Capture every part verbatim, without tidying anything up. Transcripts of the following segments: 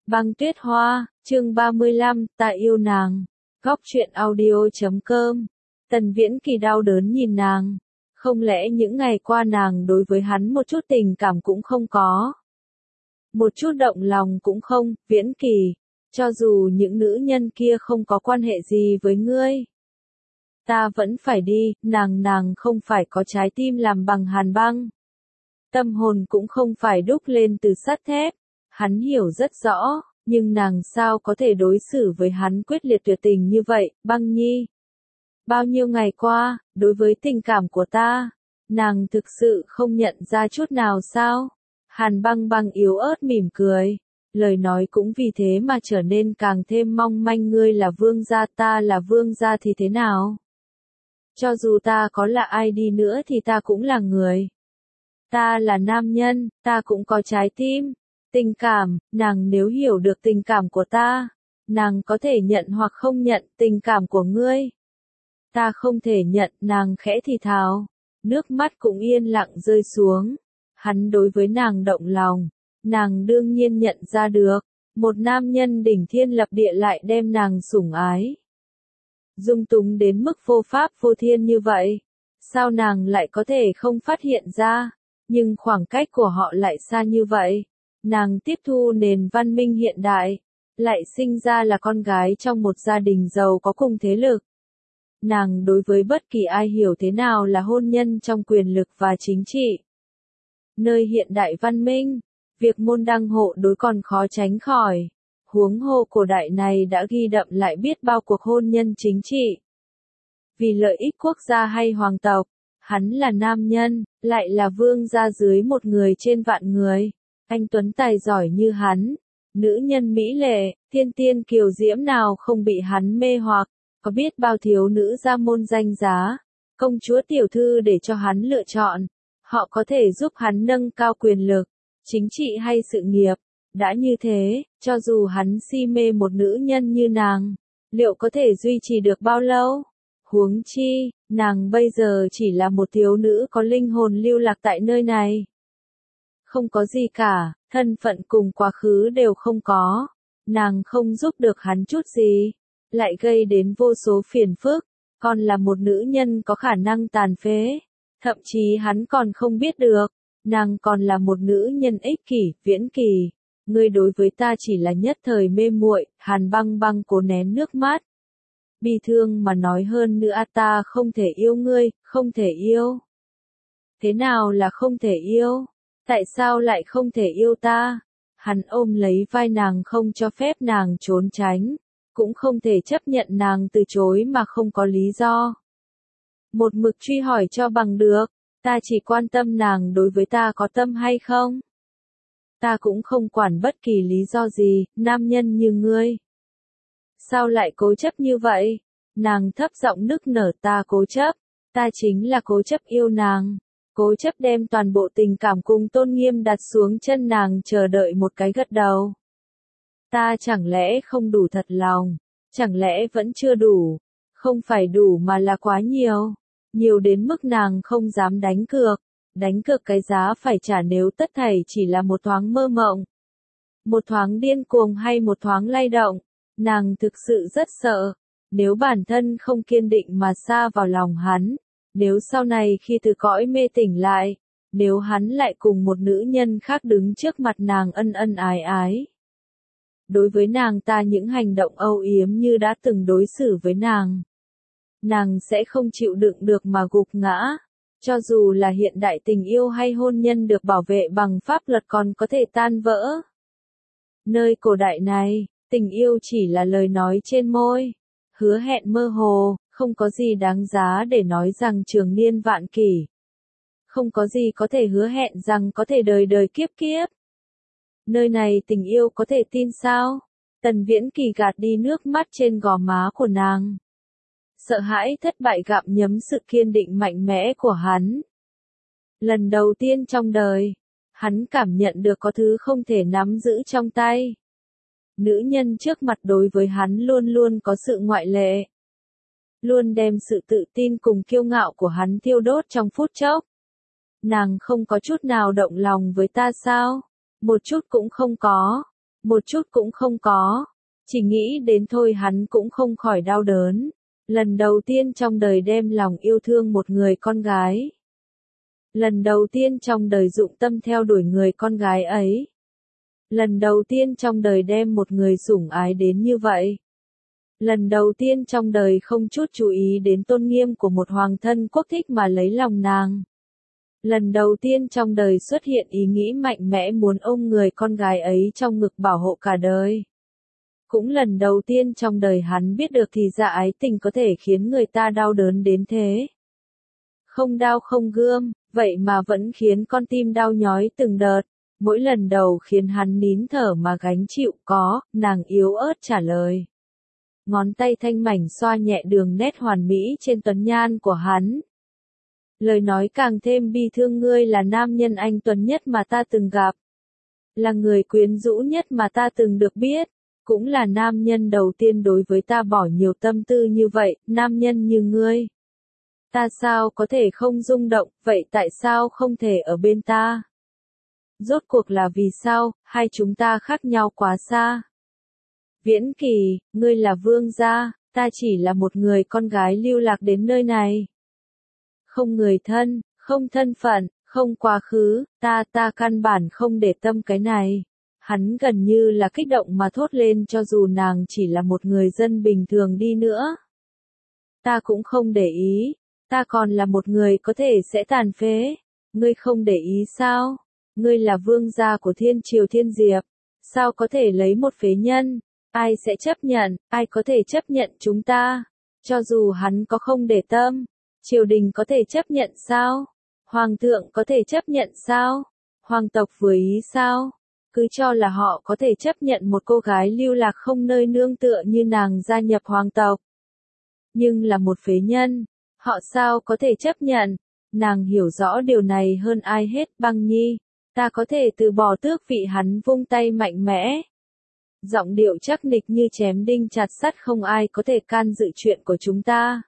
Băng tuyết hoa, chương ba mươi lăm, ta yêu nàng. Góc truyện audio chấm com. Tần Viễn Kỳ đau đớn nhìn nàng. Không lẽ những ngày qua nàng đối với hắn một chút tình cảm cũng không có? Một chút động lòng cũng không, Viễn Kỳ. Cho dù những nữ nhân kia không có quan hệ gì với ngươi, ta vẫn phải đi, nàng nàng không phải có trái tim làm bằng hàn băng. Tâm hồn cũng không phải đúc lên từ sắt thép. Hắn hiểu rất rõ, nhưng nàng sao có thể đối xử với hắn quyết liệt tuyệt tình như vậy, Băng Nhi. Bao nhiêu ngày qua, đối với tình cảm của ta, nàng thực sự không nhận ra chút nào sao? Hàn Băng Băng yếu ớt mỉm cười, lời nói cũng vì thế mà trở nên càng thêm mong manh. Ngươi là vương gia, ta là vương gia thì thế nào? Cho dù ta có là ai đi nữa thì ta cũng là người. Ta là nam nhân, ta cũng có trái tim. Tình cảm, nàng nếu hiểu được tình cảm của ta, nàng có thể nhận hoặc không nhận tình cảm của ngươi. Ta không thể nhận, nàng khẽ thì thào. Nước mắt cũng yên lặng rơi xuống. Hắn đối với nàng động lòng. Nàng đương nhiên nhận ra được. Một nam nhân đỉnh thiên lập địa lại đem nàng sủng ái. Dung túng đến mức vô pháp vô thiên như vậy. Sao nàng lại có thể không phát hiện ra? Nhưng khoảng cách của họ lại xa như vậy. Nàng tiếp thu nền văn minh hiện đại, lại sinh ra là con gái trong một gia đình giàu có cùng thế lực. Nàng đối với bất kỳ ai hiểu thế nào là hôn nhân trong quyền lực và chính trị. Nơi hiện đại văn minh, việc môn đăng hộ đối còn khó tránh khỏi. Huống hồ cổ đại này đã ghi đậm lại biết bao cuộc hôn nhân chính trị. Vì lợi ích quốc gia hay hoàng tộc, hắn là nam nhân, lại là vương gia dưới một người trên vạn người. Anh tuấn tài giỏi như hắn, nữ nhân mỹ lệ, thiên tiên kiều diễm nào không bị hắn mê hoặc, có biết bao thiếu nữ gia môn danh giá, công chúa tiểu thư để cho hắn lựa chọn, họ có thể giúp hắn nâng cao quyền lực, chính trị hay sự nghiệp. Đã như thế, cho dù hắn si mê một nữ nhân như nàng, liệu có thể duy trì được bao lâu? Huống chi, nàng bây giờ chỉ là một thiếu nữ có linh hồn lưu lạc tại nơi này. Không có gì cả, thân phận cùng quá khứ đều không có. Nàng không giúp được hắn chút gì, lại gây đến vô số phiền phức, còn là một nữ nhân có khả năng tàn phế. Thậm chí hắn còn không biết được, nàng còn là một nữ nhân ích kỷ. Viễn Kỳ, ngươi đối với ta chỉ là nhất thời mê muội. Hàn Băng Băng cố nén nước mắt. Bi thương mà nói hơn nữa, ta không thể yêu ngươi, không thể yêu. Thế nào là không thể yêu? Tại sao lại không thể yêu ta? Hắn ôm lấy vai nàng không cho phép nàng trốn tránh, cũng không thể chấp nhận nàng từ chối mà không có lý do. Một mực truy hỏi cho bằng được, ta chỉ quan tâm nàng đối với ta có tâm hay không. Ta cũng không quản bất kỳ lý do gì, nam nhân như ngươi. Sao lại cố chấp như vậy? Nàng thấp giọng nức nở, ta cố chấp, ta chính là cố chấp yêu nàng. Cố chấp đem toàn bộ tình cảm cùng tôn nghiêm đặt xuống chân nàng chờ đợi một cái gật đầu. Ta chẳng lẽ không đủ thật lòng, chẳng lẽ vẫn chưa đủ, không phải đủ mà là quá nhiều, nhiều đến mức nàng không dám đánh cược, đánh cược cái giá phải trả nếu tất thảy chỉ là một thoáng mơ mộng, một thoáng điên cuồng hay một thoáng lay động. Nàng thực sự rất sợ, nếu bản thân không kiên định mà sa vào lòng hắn. Nếu sau này khi từ cõi mê tỉnh lại, nếu hắn lại cùng một nữ nhân khác đứng trước mặt nàng ân ân ái ái. Đối với nàng ta những hành động âu yếm như đã từng đối xử với nàng. Nàng sẽ không chịu đựng được mà gục ngã. Cho dù là hiện đại tình yêu hay hôn nhân được bảo vệ bằng pháp luật còn có thể tan vỡ. Nơi cổ đại này, tình yêu chỉ là lời nói trên môi, hứa hẹn mơ hồ. Không có gì đáng giá để nói rằng trường niên vạn kỷ. Không có gì có thể hứa hẹn rằng có thể đời đời kiếp kiếp. Nơi này tình yêu có thể tin sao? Tần Viễn Kỳ gạt đi nước mắt trên gò má của nàng. Sợ hãi thất bại gặm nhấm sự kiên định mạnh mẽ của hắn. Lần đầu tiên trong đời, hắn cảm nhận được có thứ không thể nắm giữ trong tay. Nữ nhân trước mặt đối với hắn luôn luôn có sự ngoại lệ. Luôn đem sự tự tin cùng kiêu ngạo của hắn thiêu đốt trong phút chốc. Nàng không có chút nào động lòng với ta sao? Một chút cũng không có. Một chút cũng không có. Chỉ nghĩ đến thôi hắn cũng không khỏi đau đớn. Lần đầu tiên trong đời đem lòng yêu thương một người con gái. Lần đầu tiên trong đời dụng tâm theo đuổi người con gái ấy. Lần đầu tiên trong đời đem một người sủng ái đến như vậy. Lần đầu tiên trong đời không chút chú ý đến tôn nghiêm của một hoàng thân quốc thích mà lấy lòng nàng. Lần đầu tiên trong đời xuất hiện ý nghĩ mạnh mẽ muốn ôm người con gái ấy trong ngực bảo hộ cả đời. Cũng lần đầu tiên trong đời hắn biết được thì ra ái tình có thể khiến người ta đau đớn đến thế. Không đau không gươm, vậy mà vẫn khiến con tim đau nhói từng đợt. Mỗi lần đầu khiến hắn nín thở mà gánh chịu có, nàng yếu ớt trả lời. Ngón tay thanh mảnh xoa nhẹ đường nét hoàn mỹ trên tuấn nhan của hắn. Lời nói càng thêm bi thương, ngươi là nam nhân anh tuấn nhất mà ta từng gặp. Là người quyến rũ nhất mà ta từng được biết. Cũng là nam nhân đầu tiên đối với ta bỏ nhiều tâm tư như vậy, nam nhân như ngươi. Ta sao có thể không rung động, vậy tại sao không thể ở bên ta? Rốt cuộc là vì sao, hai chúng ta khác nhau quá xa? Viễn Kỳ, ngươi là vương gia, ta chỉ là một người con gái lưu lạc đến nơi này. Không người thân, không thân phận, không quá khứ, ta ta căn bản không để tâm cái này. Hắn gần như là kích động mà thốt lên cho dù nàng chỉ là một người dân bình thường đi nữa. Ta cũng không để ý, ta còn là một người có thể sẽ tàn phế. Ngươi không để ý sao? Ngươi là vương gia của thiên triều Thiên Diệp. Sao có thể lấy một phế nhân? Ai sẽ chấp nhận, ai có thể chấp nhận chúng ta? Cho dù hắn có không để tâm, triều đình có thể chấp nhận sao? Hoàng thượng có thể chấp nhận sao? Hoàng tộc vừa ý sao? Cứ cho là họ có thể chấp nhận một cô gái lưu lạc không nơi nương tựa như nàng gia nhập hoàng tộc. Nhưng là một phế nhân, họ sao có thể chấp nhận? Nàng hiểu rõ điều này hơn ai hết. Băng Nhi, ta có thể từ bỏ tước vị. Hắn vung tay mạnh mẽ. Giọng điệu chắc nịch như chém đinh chặt sắt, không ai có thể can dự chuyện của chúng ta.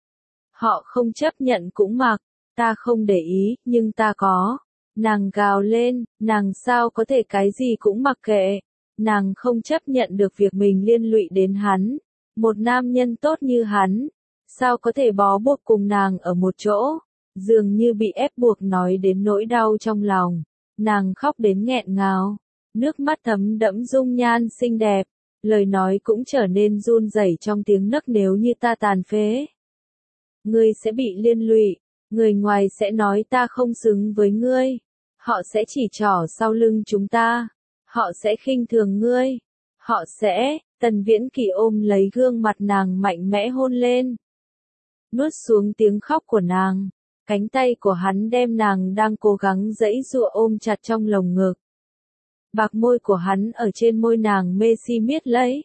Họ không chấp nhận cũng mặc, ta không để ý, nhưng ta có. Nàng gào lên, nàng sao có thể cái gì cũng mặc kệ. Nàng không chấp nhận được việc mình liên lụy đến hắn. Một nam nhân tốt như hắn, sao có thể bó buộc cùng nàng ở một chỗ. Dường như bị ép buộc, nói đến nỗi đau trong lòng. Nàng khóc đến nghẹn ngào. Nước mắt thấm đẫm dung nhan xinh đẹp. Lời nói cũng trở nên run rẩy trong tiếng nấc. Nếu như ta tàn phế, ngươi sẽ bị liên lụy. Người ngoài sẽ nói ta không xứng với ngươi. Họ sẽ chỉ trỏ sau lưng chúng ta. Họ sẽ khinh thường ngươi. Họ sẽ, Tần Viễn Kỳ ôm lấy gương mặt nàng mạnh mẽ hôn lên. Nuốt xuống tiếng khóc của nàng. Cánh tay của hắn đem nàng đang cố gắng giãy giụa ôm chặt trong lồng ngực. Bạc môi của hắn ở trên môi nàng mê si miết lấy.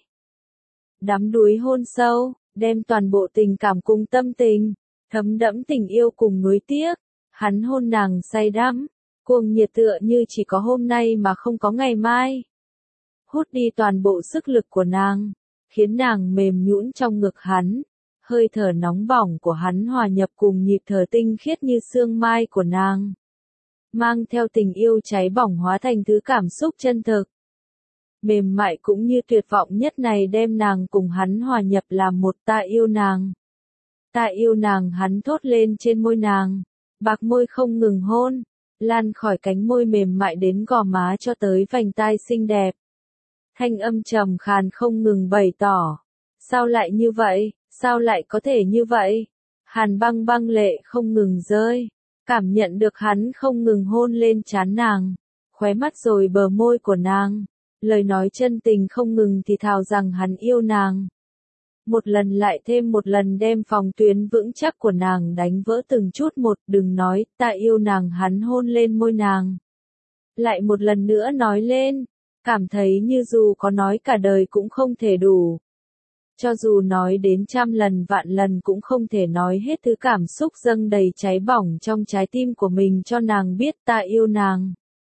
Đắm đuối hôn sâu, đem toàn bộ tình cảm cùng tâm tình, thấm đẫm tình yêu cùng nuối tiếc. Hắn hôn nàng say đắm, cuồng nhiệt tựa như chỉ có hôm nay mà không có ngày mai. Hút đi toàn bộ sức lực của nàng, khiến nàng mềm nhũn trong ngực hắn. Hơi thở nóng bỏng của hắn hòa nhập cùng nhịp thở tinh khiết như sương mai của nàng. Mang theo tình yêu cháy bỏng hóa thành thứ cảm xúc chân thực. Mềm mại cũng như tuyệt vọng nhất này đem nàng cùng hắn hòa nhập làm một. Ta yêu nàng. Ta yêu nàng, hắn thốt lên trên môi nàng. Bạc môi không ngừng hôn, lan khỏi cánh môi mềm mại đến gò má cho tới vành tai xinh đẹp. Thanh âm trầm khàn không ngừng bày tỏ. Sao lại như vậy? Sao lại có thể như vậy? Hàn băng băng lệ không ngừng rơi. Cảm nhận được hắn không ngừng hôn lên trán nàng, khóe mắt rồi bờ môi của nàng. Lời nói chân tình không ngừng thì thào rằng hắn yêu nàng. Một lần lại thêm một lần đem phòng tuyến vững chắc của nàng đánh vỡ từng chút một. Đừng nói, ta yêu nàng, hắn hôn lên môi nàng. Lại một lần nữa nói lên, cảm thấy như dù có nói cả đời cũng không thể đủ. Cho dù nói đến trăm lần vạn lần cũng không thể nói hết thứ cảm xúc dâng đầy cháy bỏng trong trái tim của mình cho nàng biết. Ta yêu nàng.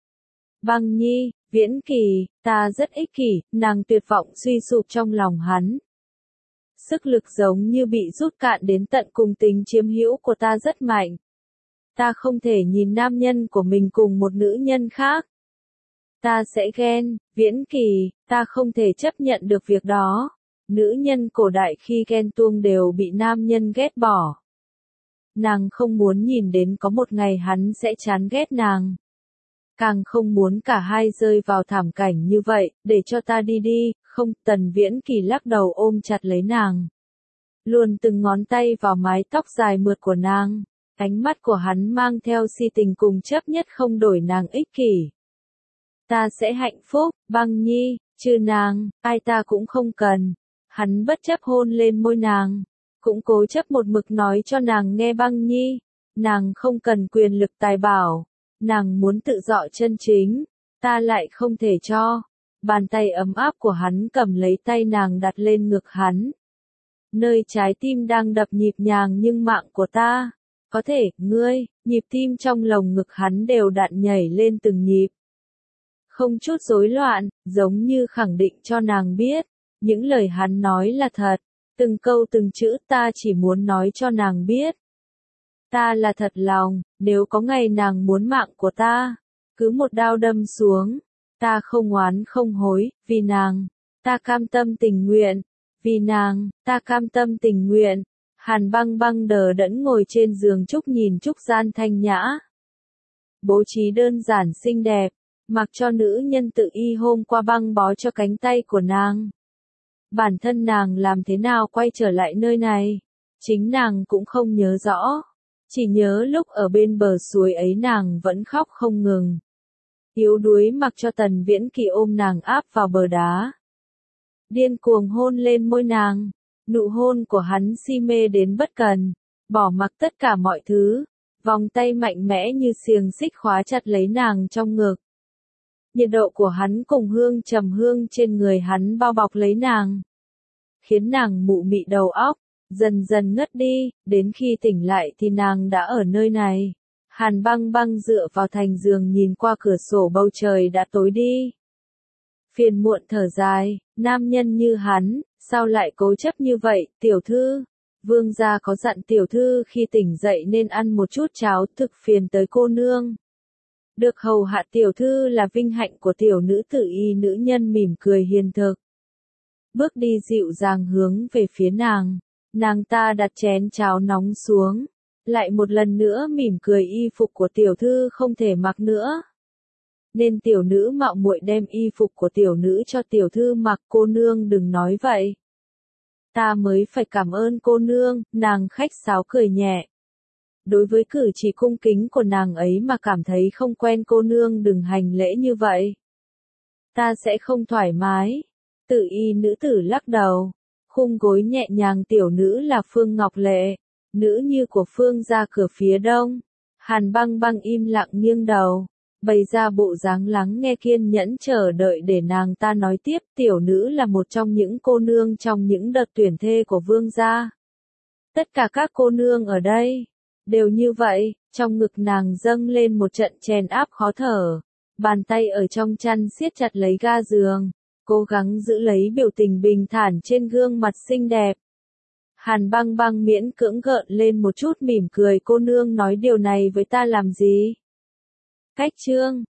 Băng Nhi, Viễn Kỳ, ta rất ích kỷ. Nàng tuyệt vọng suy sụp trong lòng hắn. Sức lực giống như bị rút cạn đến tận cùng, tính chiếm hữu của ta rất mạnh. Ta không thể nhìn nam nhân của mình cùng một nữ nhân khác. Ta sẽ ghen, Viễn Kỳ, ta không thể chấp nhận được việc đó. Nữ nhân cổ đại khi ghen tuông đều bị nam nhân ghét bỏ. Nàng không muốn nhìn đến có một ngày hắn sẽ chán ghét nàng. Càng không muốn cả hai rơi vào thảm cảnh như vậy, để cho ta đi đi, không, Tần Viễn Kỳ lắc đầu ôm chặt lấy nàng. Luồn từng ngón tay vào mái tóc dài mượt của nàng, ánh mắt của hắn mang theo si tình cùng chấp nhất không đổi nàng ích kỷ. Ta sẽ hạnh phúc, Băng Nhi, trừ nàng, ai ta cũng không cần. Hắn bất chấp hôn lên môi nàng, cũng cố chấp một mực nói cho nàng nghe Băng Nhi, nàng không cần quyền lực tài bảo, nàng muốn tự do chân chính, ta lại không thể cho. Bàn tay ấm áp của hắn cầm lấy tay nàng đặt lên ngực hắn. Nơi trái tim đang đập nhịp nhàng nhưng mạng của ta, có thể, ngươi, nhịp tim trong lồng ngực hắn đều đặn nhảy lên từng nhịp. Không chút rối loạn, giống như khẳng định cho nàng biết, những lời hắn nói là thật, từng câu từng chữ ta chỉ muốn nói cho nàng biết. Ta là thật lòng, nếu có ngày nàng muốn mạng của ta, cứ một đao đâm xuống, ta không oán không hối, vì nàng, ta cam tâm tình nguyện, vì nàng, ta cam tâm tình nguyện. Hàn Băng Băng đờ đẫn ngồi trên giường trúc nhìn trúc gian thanh nhã. Bố trí đơn giản xinh đẹp, mặc cho nữ nhân tự y hôm qua băng bó cho cánh tay của nàng. Bản thân nàng làm thế nào quay trở lại nơi này, chính nàng cũng không nhớ rõ. Chỉ nhớ lúc ở bên bờ suối ấy nàng vẫn khóc không ngừng. Yếu đuối mặc cho Tần Viễn Kỳ ôm nàng áp vào bờ đá. Điên cuồng hôn lên môi nàng, nụ hôn của hắn si mê đến bất cần, bỏ mặc tất cả mọi thứ, vòng tay mạnh mẽ như xiềng xích khóa chặt lấy nàng trong ngực. Nhiệt độ của hắn cùng hương trầm hương trên người hắn bao bọc lấy nàng, khiến nàng mụ mị đầu óc, dần dần ngất đi, đến khi tỉnh lại thì nàng đã ở nơi này. Hàn Băng Băng dựa vào thành giường nhìn qua cửa sổ bầu trời đã tối đi. Phiền muộn thở dài, nam nhân như hắn, sao lại cố chấp như vậy, tiểu thư? Vương gia có dặn tiểu thư khi tỉnh dậy nên ăn một chút cháo, thực phiền tới cô nương. Được hầu hạ tiểu thư là vinh hạnh của tiểu nữ tử y nữ nhân mỉm cười hiền thực. Bước đi dịu dàng hướng về phía nàng, nàng ta đặt chén cháo nóng xuống, lại một lần nữa mỉm cười y phục của tiểu thư không thể mặc nữa. Nên tiểu nữ mạo muội đem y phục của tiểu nữ cho tiểu thư mặc, cô nương đừng nói vậy. Ta mới phải cảm ơn cô nương, nàng khách sáo cười nhẹ. Đối với cử chỉ cung kính của nàng ấy mà cảm thấy không quen, cô nương đừng hành lễ như vậy. Ta sẽ không thoải mái. Tự y nữ tử lắc đầu. Khung gối nhẹ nhàng, tiểu nữ là Phương Ngọc Lệ, nữ như của Phương gia cửa phía đông. Hàn Băng Băng im lặng nghiêng đầu, bày ra bộ dáng lắng nghe kiên nhẫn chờ đợi để nàng ta nói tiếp. Tiểu nữ là một trong những cô nương trong những đợt tuyển thê của Vương gia. Tất cả các cô nương ở đây đều như vậy. Trong ngực nàng dâng lên một trận chèn áp khó thở, bàn tay ở trong chăn siết chặt lấy ga giường, cố gắng giữ lấy biểu tình bình thản trên gương mặt xinh đẹp. Hàn Băng Băng miễn cưỡng gợn lên một chút mỉm cười, cô nương nói điều này với ta làm gì? Cách chương